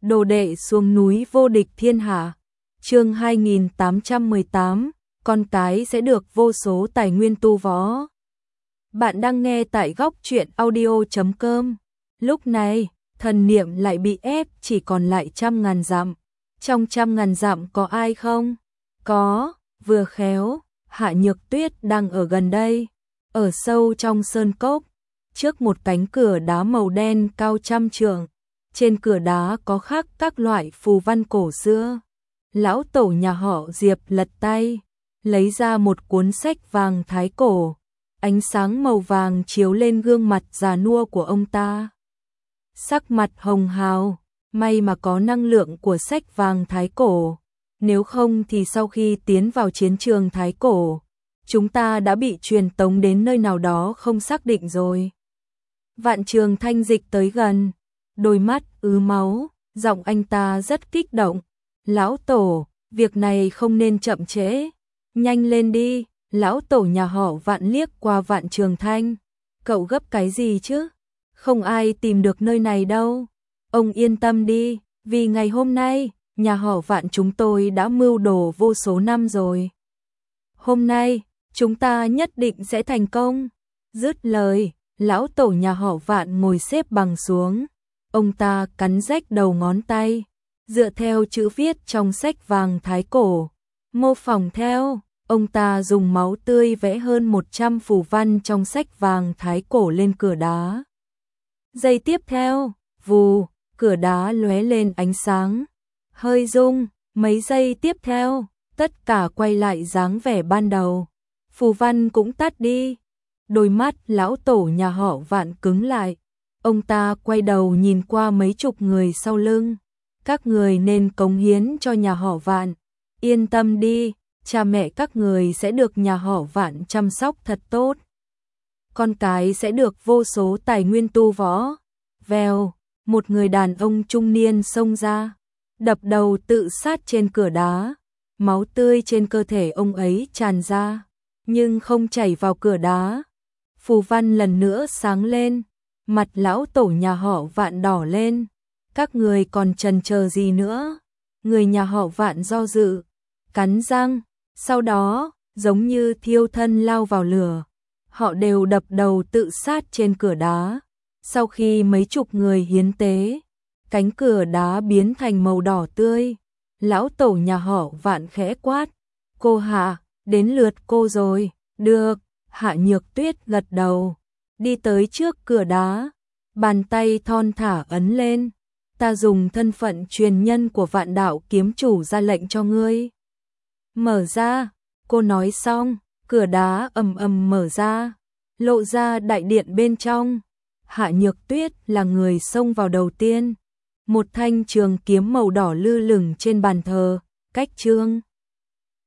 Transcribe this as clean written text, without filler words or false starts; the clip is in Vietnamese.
Đồ đệ xuống núi vô địch thiên hạ. Chương 2818, con cái sẽ được vô số tài nguyên tu võ. Bạn đang nghe tại góc truyện audio.com. Lúc này, thần niệm lại bị ép chỉ còn lại 100.000 dặm. Trong 100.000 dặm có ai không? Có, vừa khéo, Hạ Nhược Tuyết đang ở gần đây. Ở sâu trong sơn cốc, trước một cánh cửa đá màu đen cao 100 trượng. Trên cửa đá có khắc các loại phù văn cổ xưa. Lão tổ nhà họ Diệp lật tay, lấy ra một cuốn sách vàng thái cổ. Ánh sáng màu vàng chiếu lên gương mặt già nua của ông ta. Sắc mặt hồng hào, may mà có năng lượng của sách vàng thái cổ. Nếu không thì sau khi tiến vào chiến trường thái cổ, chúng ta đã bị truyền tống đến nơi nào đó không xác định rồi. Vạn Trường Thanh dịch tới gần, đôi mắt ứ máu, giọng anh ta rất kích động. Lão tổ, việc này không nên chậm trễ, nhanh lên đi. Lão tổ nhà họ Vạn liếc qua Vạn Trường Thanh. Cậu gấp cái gì chứ? Không ai tìm được nơi này đâu. Ông yên tâm đi, vì ngày hôm nay, nhà họ Vạn chúng tôi đã mưu đồ vô số năm rồi. Hôm nay, chúng ta nhất định sẽ thành công. Dứt lời, lão tổ nhà họ Vạn ngồi xếp bằng xuống. Ông ta cắn rách đầu ngón tay, dựa theo chữ viết trong sách vàng thái cổ, mô phỏng theo. Ông ta dùng máu tươi vẽ hơn 100 phù văn trong sách vàng thái cổ lên cửa đá. Giây tiếp theo, vù, cửa đá lóe lên ánh sáng, hơi rung. Mấy giây tiếp theo, tất cả quay lại dáng vẻ ban đầu. Phù văn cũng tắt đi. Đôi mắt lão tổ nhà họ Vạn cứng lại. Ông ta quay đầu nhìn qua mấy chục người sau lưng. Các người nên cống hiến cho nhà họ Vạn. Yên tâm đi, cha mẹ các người sẽ được nhà họ Vạn chăm sóc thật tốt. Con cái sẽ được vô số tài nguyên tu võ. Vèo, một người đàn ông trung niên xông ra, đập đầu tự sát trên cửa đá. Máu tươi trên cơ thể ông ấy tràn ra, nhưng không chảy vào cửa đá. Phù văn lần nữa sáng lên, mặt lão tổ nhà họ Vạn đỏ lên. Các người còn chần chờ gì nữa? Người nhà họ Vạn do dự, cắn răng, sau đó, giống như thiêu thân lao vào lửa. Họ đều đập đầu tự sát trên cửa đá. Sau khi mấy chục người hiến tế, cánh cửa đá biến thành màu đỏ tươi. Lão tổ nhà họ Vạn khẽ quát, cô Hạ, đến lượt cô rồi. Được, Hạ Nhược Tuyết gật đầu, đi tới trước cửa đá, bàn tay thon thả ấn lên. Ta dùng thân phận truyền nhân của Vạn Đạo kiếm chủ ra lệnh cho ngươi. Mở ra, cô nói xong, cửa đá ầm ầm mở ra, lộ ra đại điện bên trong. Hạ Nhược Tuyết là người xông vào đầu tiên. Một thanh trường kiếm màu đỏ lơ lửng trên bàn thờ, cách chương